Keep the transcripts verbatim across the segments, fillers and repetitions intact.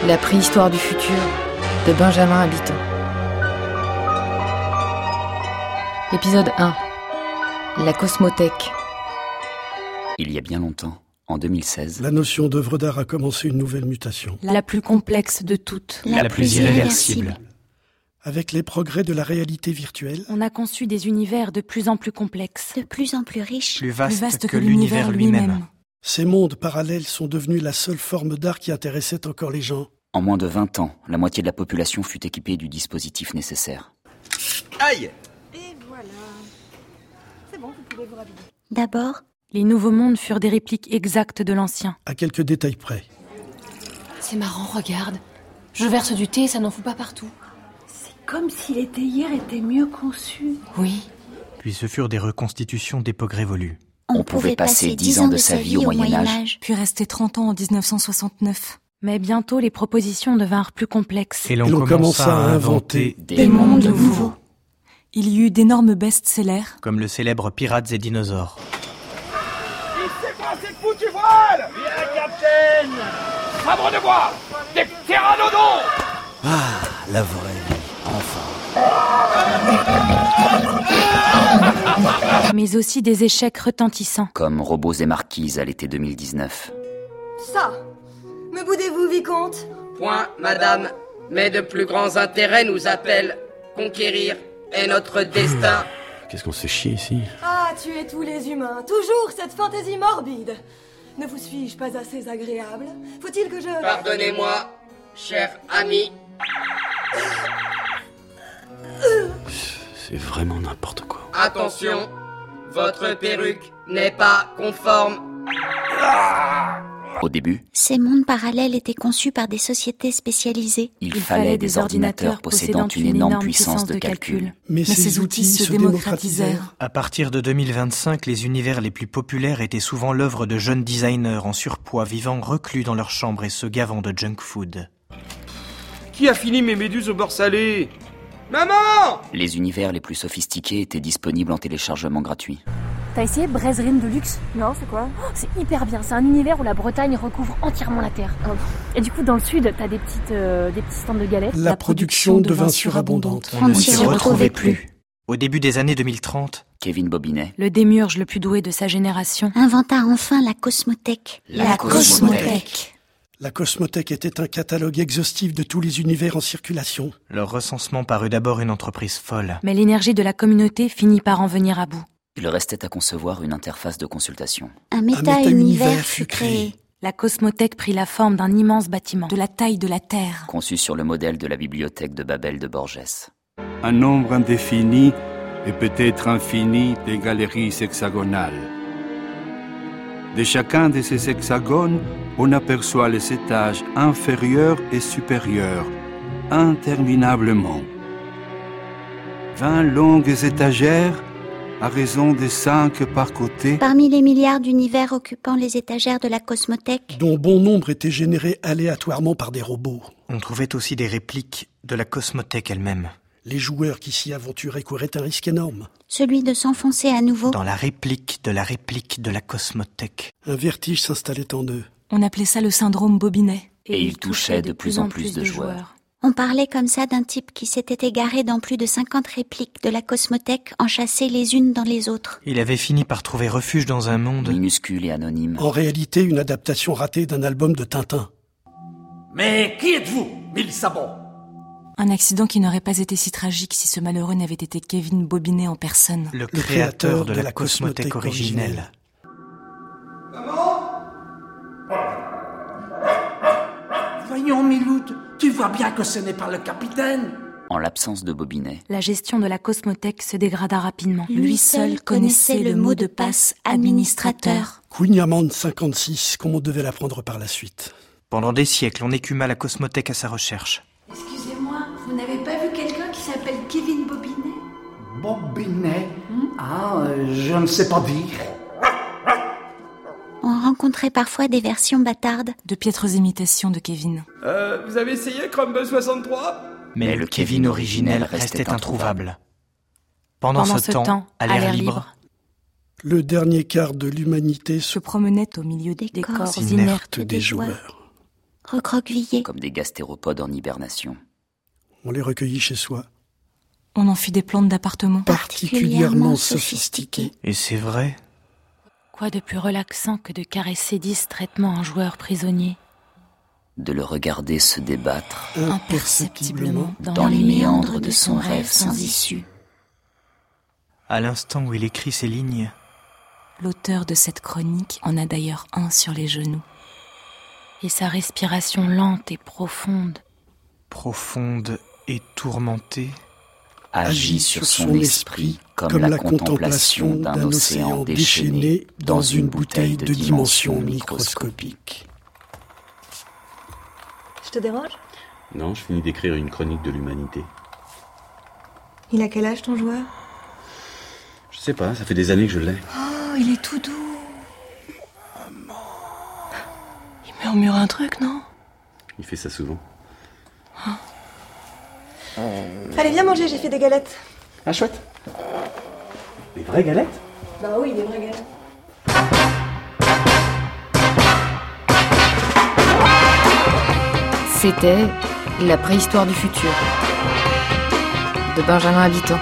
La préhistoire du futur de Benjamin Habitant. Épisode un. La cosmothèque. Il y a bien longtemps, en deux mille seize, la notion d'œuvre d'art a commencé une nouvelle mutation. La plus complexe de toutes. La, la plus irréversible. Avec les progrès de la réalité virtuelle, on a conçu des univers de plus en plus complexes, de plus en plus riches, plus vastes, plus vastes que, que l'univers lui-même. lui-même. Ces mondes parallèles sont devenus la seule forme d'art qui intéressait encore les gens. En moins de vingt ans, la moitié de la population fut équipée du dispositif nécessaire. Aïe! Et voilà. C'est bon, vous pouvez vous rhabiller. D'abord, les nouveaux mondes furent des répliques exactes de l'ancien. À quelques détails près. C'est marrant, regarde. Je verse du thé, ça n'en fout pas partout. C'est comme si l'été hier était mieux conçu. Oui. Puis ce furent des reconstitutions d'époques révolues. On, on pouvait passer dix ans de sa vie au Moyen-Âge, puis rester trente ans en dix-neuf cent soixante-neuf. Mais bientôt, les propositions devinrent plus complexes. Et l'on, Et l'on commença à inventer des, des mondes nouveaux. Il y eut d'énormes best-sellers, comme le célèbre Pirates et dinosaures. Il s'est passé de foutu voile! Bien, capitaine! Sabre de bois! Des pteranodons! Ah, la vraie vie, enfin. mais aussi des échecs retentissants. Comme Robots et Marquises à l'été deux mille dix-neuf. Ça! Me boudez-vous, vicomte? Point, madame, mais de plus grands intérêts nous appellent conquérir est notre destin. Qu'est-ce qu'on se fait chier ici? Ah, tuer tous les humains, toujours cette fantaisie morbide. Ne vous suis-je pas assez agréable? Faut-il que je... Pardonnez-moi, cher ami. C'est vraiment n'importe quoi. Attention, votre perruque n'est pas conforme. Au début, ces mondes parallèles étaient conçus par des sociétés spécialisées. Il, il fallait des ordinateurs possédant une énorme puissance de calcul. Mais, Mais ces, ces outils se démocratisèrent. À partir de deux mille vingt-cinq, les univers les plus populaires étaient souvent l'œuvre de jeunes designers en surpoids vivant reclus dans leur chambre et se gavant de junk food. Qui a fini mes méduses au beurre salé? Maman! Les univers les plus sophistiqués étaient disponibles en téléchargement gratuit. T'as essayé Brezrine de luxe? Non, c'est quoi? Oh, c'est hyper bien, c'est un univers où la Bretagne recouvre entièrement la terre. Oh. Et du coup, dans le sud, t'as des, petites, euh, des petits stands de galettes. La, la production devint surabondante. On ne s'y retrouvait plus. Au début des années deux mille trente, Kevin Bobinet, le démiurge le plus doué de sa génération, inventa enfin la cosmothèque. La, la cosmothèque. cosmothèque. La cosmothèque était un catalogue exhaustif de tous les univers en circulation. Leur recensement parut d'abord une entreprise folle. Mais l'énergie de la communauté finit par en venir à bout. Il restait à concevoir une interface de consultation. Un méta-univers fut créé. La cosmothèque prit la forme d'un immense bâtiment, de la taille de la Terre. Conçu sur le modèle de la bibliothèque de Babel de Borges. Un nombre indéfini et peut-être infini des galeries hexagonales. De chacun de ces hexagones, on aperçoit les étages inférieurs et supérieurs, interminablement. Vingt longues étagères, à raison de cinq par côté. Parmi les milliards d'univers occupant les étagères de la cosmothèque, dont bon nombre étaient générés aléatoirement par des robots. On trouvait aussi des répliques de la cosmothèque elle-même. Les joueurs qui s'y aventuraient couraient un risque énorme. Celui de s'enfoncer à nouveau dans la réplique de la réplique de la cosmothèque. Un vertige s'installait en eux. On appelait ça le syndrome Bobinet. Et, Et il touchait de plus en plus de joueurs. joueurs. On parlait comme ça d'un type qui s'était égaré dans plus de cinquante répliques de la cosmothèque, enchâssées les unes dans les autres. Il avait fini par trouver refuge dans un monde minuscule et anonyme. En réalité, une adaptation ratée d'un album de Tintin. Mais qui êtes-vous, mille sabots? Un accident qui n'aurait pas été si tragique si ce malheureux n'avait été Kevin Bobinet en personne. Le, le créateur, créateur de, de la, la cosmothèque, cosmothèque originelle. Maman? Voyons, Miloud, tu vois bien que ce n'est pas le capitaine. En l'absence de Bobinet, la gestion de la cosmothèque se dégrada rapidement. Lui, Lui seul connaissait le mot de passe administrateur. Queen cinquante-six, comme on devait l'apprendre par la suite. Pendant des siècles, on écuma la cosmothèque à sa recherche. Excusez-moi, vous n'avez pas vu quelqu'un qui s'appelle Kevin Bobinet? Bobinet hmm? Ah, euh, je ne sais pas dire. On rencontrait parfois des versions bâtardes. De piètres imitations de Kevin. Euh, vous avez essayé Crumble soixante-trois? Mais, Mais le Kevin originel restait introuvable. Pendant, Pendant ce, ce temps, temps, à l'air libre, libre, le dernier quart de l'humanité se promenait au milieu des, des corps, corps inertes des, des joueurs. recroquevillés. Comme des gastéropodes en hibernation. On les recueillit chez soi. On en fit des plantes d'appartement. Particulièrement sophistiquées. Et c'est vrai. Quoi de plus relaxant que de caresser distraitement un joueur prisonnier? De le regarder se débattre imperceptiblement dans, dans les méandres de son rêve sans issue. À l'instant où il écrit ces lignes, l'auteur de cette chronique en a d'ailleurs un sur les genoux. Et sa respiration lente et profonde, profonde et tourmentée, agit sur son esprit comme, comme la contemplation d'un océan déchaîné dans une bouteille de dimension microscopique. Je te dérange? Non, je finis d'écrire une chronique de l'humanité. Il a quel âge ton joueur? Je sais pas, ça fait des années que je l'ai. Oh, il est tout doux. Il murmure un truc, non? Il fait ça souvent. Oh. Allez, viens manger, j'ai fait des galettes. Ah, chouette. Des vraies galettes? Bah oui, des vraies galettes. C'était La préhistoire du futur de Benjamin Habitant.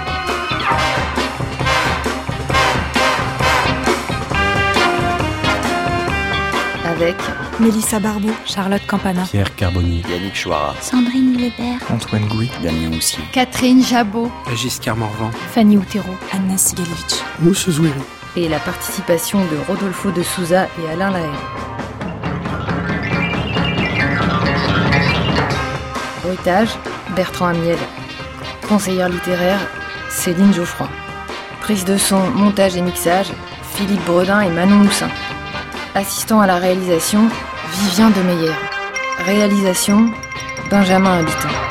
Avec Mélissa Barbeau, Charlotte Campana, Pierre Carbonnier, Yannick Chouara, Sandrine Lebert, Antoine Gouy, Damien Houssier, Catherine Jabot, Giscard Morvan, Fanny Outero, Anna Sigalevitch, Mousse Zouérou. Et la participation de Rodolfo de Souza et Alain Lahaye. Bruitage, Bertrand Amiel. Conseillère littéraire, Céline Geoffroy. Prise de son, montage et mixage, Philippe Bredin et Manon Moussin. Assistant à la réalisation, Vivien Demeyer. Réalisation, Benjamin Habitant.